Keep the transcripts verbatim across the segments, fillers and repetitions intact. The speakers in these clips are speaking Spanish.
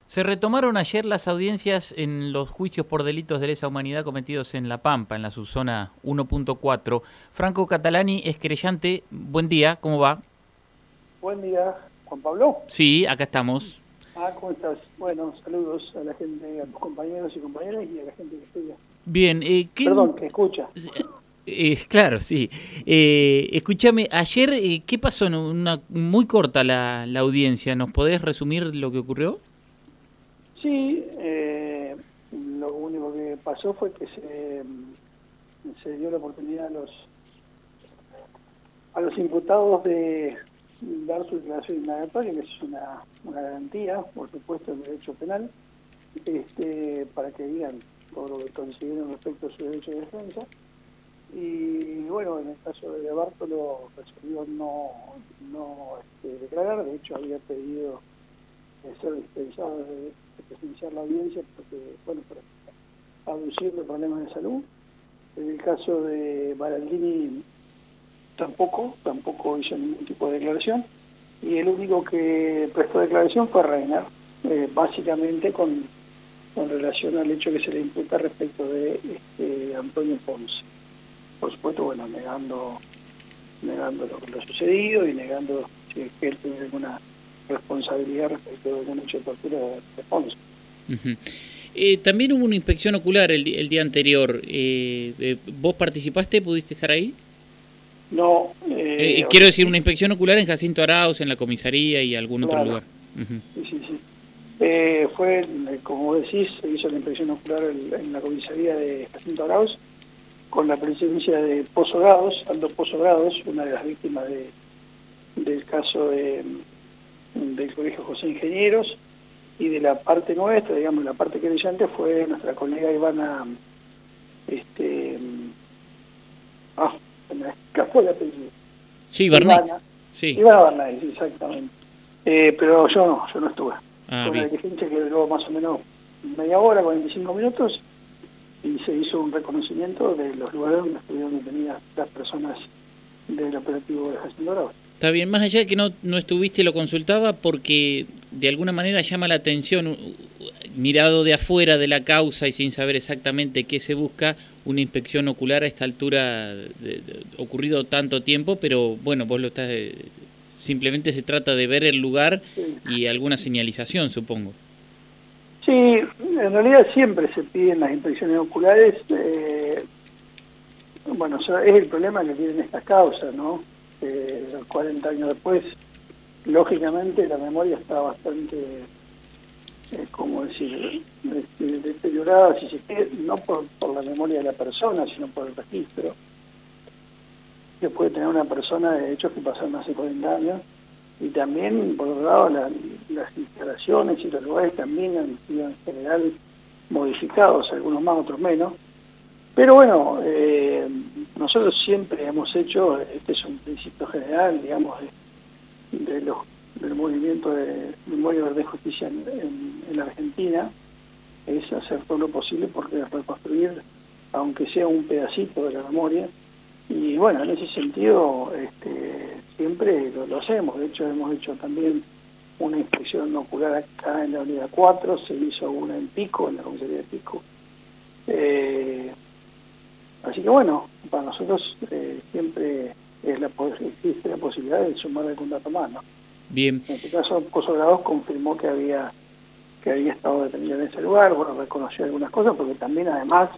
Se retomaron ayer las audiencias en los juicios por delitos de lesa humanidad cometidos en La Pampa, en la subzona uno punto cuatro. Franco Catalani es querellante. Buen día, ¿cómo va? Buen día, Juan Pablo. Sí, acá estamos. Ah, ¿cómo estás? Bueno, saludos a la gente, a tus compañeros y compañeras y a la gente que estudia. Bien, eh, ¿qué... Perdón, que escucha. Eh, claro, sí. Eh, escúchame, ayer, eh, ¿qué pasó? En una muy corta la, la audiencia. ¿Nos podés resumir lo que ocurrió? Sí, eh, lo único que pasó fue que se, se dio la oportunidad a los a los imputados de dar su declaración indagatoria, que es una, una garantía, por supuesto, del derecho penal, este, para que digan todo lo que consideren respecto a su derecho de defensa. Y bueno, en el caso de Bártolo resolvió no, no este, declarar, de hecho había pedido de ser dispensado de, de presenciar la audiencia porque, bueno, para aducirle problemas de salud. En el caso de Baraldini tampoco, tampoco hizo ningún tipo de declaración, y el único que prestó declaración fue Reiner, eh, básicamente con, con relación al hecho que se le imputa respecto de este, Antonio Ponce. Por supuesto, bueno, negando negando lo, lo sucedido y negando si es que él tiene alguna responsabilidad respecto de algún hecho de tortura de, de Ponce. Uh-huh. Eh, también hubo una inspección ocular el, el día anterior. Eh, eh, ¿Vos participaste? ¿Pudiste estar ahí? No. Eh, eh, quiero decir, una inspección ocular en Jacinto Arauz, en la comisaría y algún claro. otro lugar. Uh-huh. Sí, sí, sí. Eh, fue, como decís, se hizo la inspección ocular en, en la comisaría de Jacinto Arauz, con la presencia de Pozo Grados, Aldo Pozo Grados, una de las víctimas de, del caso de, del Colegio José Ingenieros, y de la parte nuestra, digamos, la parte querellante fue nuestra colega Ivana, este, ah, me escapó el apellido. Sí, Barnett. Ivana, sí. Ivana Barnett, exactamente. Eh, pero yo no, yo no estuve. Ah, fue una diligencia que duró más o menos media hora, cuarenta y cinco minutos, y se hizo un reconocimiento de los lugares donde estuvieron detenidas las personas del operativo de Jacinto Arauz. Está bien, más allá de que no, no estuviste, lo consultaba porque de alguna manera llama la atención, mirado de afuera de la causa y sin saber exactamente qué se busca, una inspección ocular a esta altura, de, de, ocurrido tanto tiempo, pero bueno, vos lo estás, simplemente se trata de ver el lugar sí. y alguna señalización, supongo. Sí, en realidad siempre se piden las inspecciones oculares, eh, bueno, o sea, es el problema que tienen estas causas, ¿no? Eh, cuarenta años después, lógicamente la memoria está bastante, eh, como decir, deteriorada, si se quiere, no por, por la memoria de la persona, sino por el registro que puede tener una persona de hechos que pasaron hace cuarenta años. Y también, por otro lado, la, las instalaciones y los lugares también han sido en general modificados, algunos más, otros menos. Pero bueno, eh, nosotros siempre hemos hecho, este es un principio general, digamos, de, de los, del movimiento de Memoria, Verdad y Justicia en, en, en la Argentina, es hacer todo lo posible por reconstruir, aunque sea un pedacito de la memoria. Y bueno, en ese sentido, este, siempre lo, lo hacemos. De hecho, hemos hecho también una inspección ocular acá en la unidad cuatro, se hizo una en Pico, en la comisaría de Pico. Eh, así que bueno, para nosotros eh, siempre es la, existe la posibilidad de sumar algún dato más, ¿no? Bien. En este caso, Pozo Grados confirmó que había, que había estado detenido en ese lugar, bueno, reconoció algunas cosas, porque también además,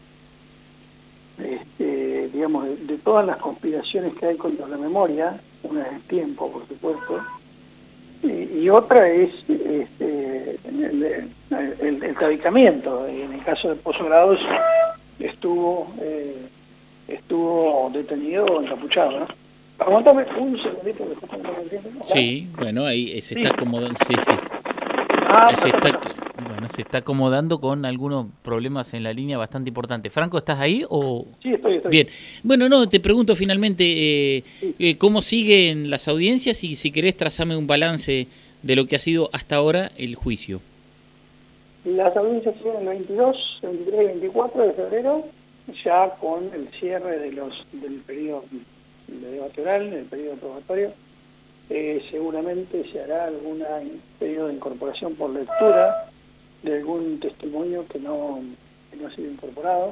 este, digamos, de, de todas las conspiraciones que hay contra la memoria, una es el tiempo, por supuesto, y, y otra es este, el, el, el, el tabicamiento. En el caso de Pozo Grados estuvo eh, estuvo detenido encapuchado, ¿no? Aguantame un segundito. Sí, bueno, ahí se está acomodando, sí, sí. Ah, se está, bueno, se está acomodando con algunos problemas en la línea bastante importantes. Franco, ¿estás ahí o...? Sí, estoy, estoy. Bien. Bueno, no, te pregunto finalmente eh, sí. eh, cómo siguen las audiencias y si querés trazame un balance de lo que ha sido hasta ahora el juicio. Las audiencias siguen el veintidós, veintitrés y veinticuatro de febrero, ya con el cierre de los del periodo de debate oral, el periodo probatorio. Eh, seguramente se hará algún periodo de incorporación por lectura de algún testimonio que no, que no ha sido incorporado.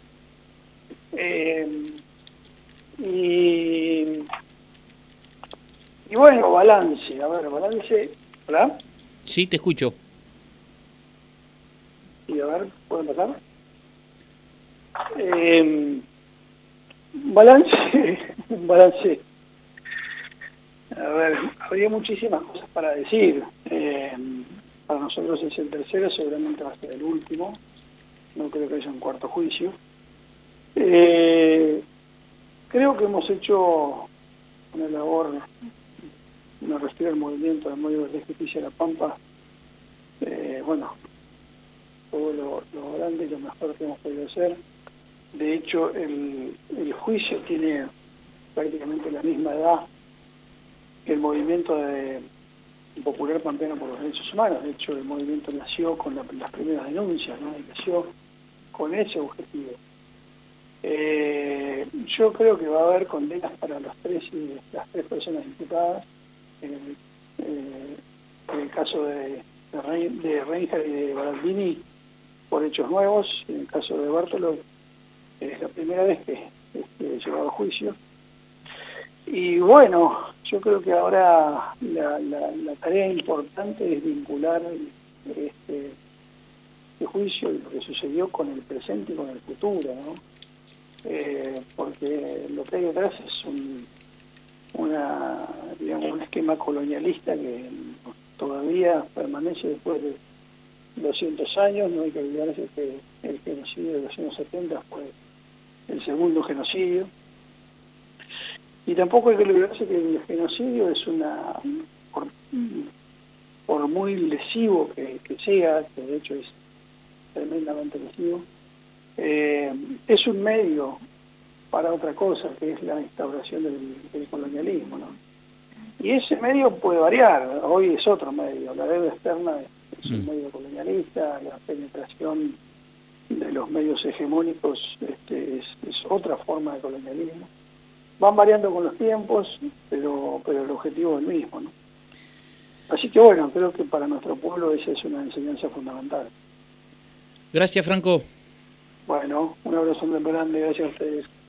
Eh, y, y bueno, balance, a ver, balance, ¿hola? Sí, te escucho. Y a ver, ¿puedo empezar? Eh, balance, balance. A ver, habría muchísimas cosas para decir. Eh, para nosotros es el tercero, seguramente va a ser el último. No creo que haya un cuarto juicio. Eh, creo que hemos hecho una labor, me refiero al movimiento del Movimiento de Justicia de La Pampa, eh, bueno, todo lo, lo grande y lo mejor que hemos podido hacer. De hecho, el, el juicio tiene prácticamente la misma edad que el movimiento de popular pampeano por los derechos humanos. De hecho, el movimiento nació con la, las primeras denuncias, ¿no? Y nació con ese objetivo. Eh, yo creo que va a haber condenas para los tres y las tres personas imputadas en el, eh, en el caso de, de, Rein, de Reinhardt y de Baraldini por hechos nuevos. En el caso de Bartolo es la primera vez que es llevado a juicio. Y bueno, yo creo que ahora la, la, la tarea importante es vincular este, este juicio y lo que sucedió con el presente y con el futuro, ¿no? Eh, porque lo que hay detrás es un, una, digamos, un esquema colonialista que todavía permanece después de doscientos años. No hay que olvidarse que el genocidio de los años setenta fue el segundo genocidio. Y tampoco hay que olvidarse que el genocidio es una, por, por muy lesivo que, que sea, que de hecho es tremendamente lesivo, eh, es un medio para otra cosa, que es la instauración del, del colonialismo, ¿no? Y ese medio puede variar. Hoy es otro medio. La deuda externa es, es un medio colonialista, la penetración de los medios hegemónicos este, es, es otra forma de colonialismo. Van variando con los tiempos, pero pero el objetivo es el mismo, ¿no? Así que bueno, creo que para nuestro pueblo esa es una enseñanza fundamental. Gracias, Franco. Bueno, un abrazo muy grande, gracias a ustedes.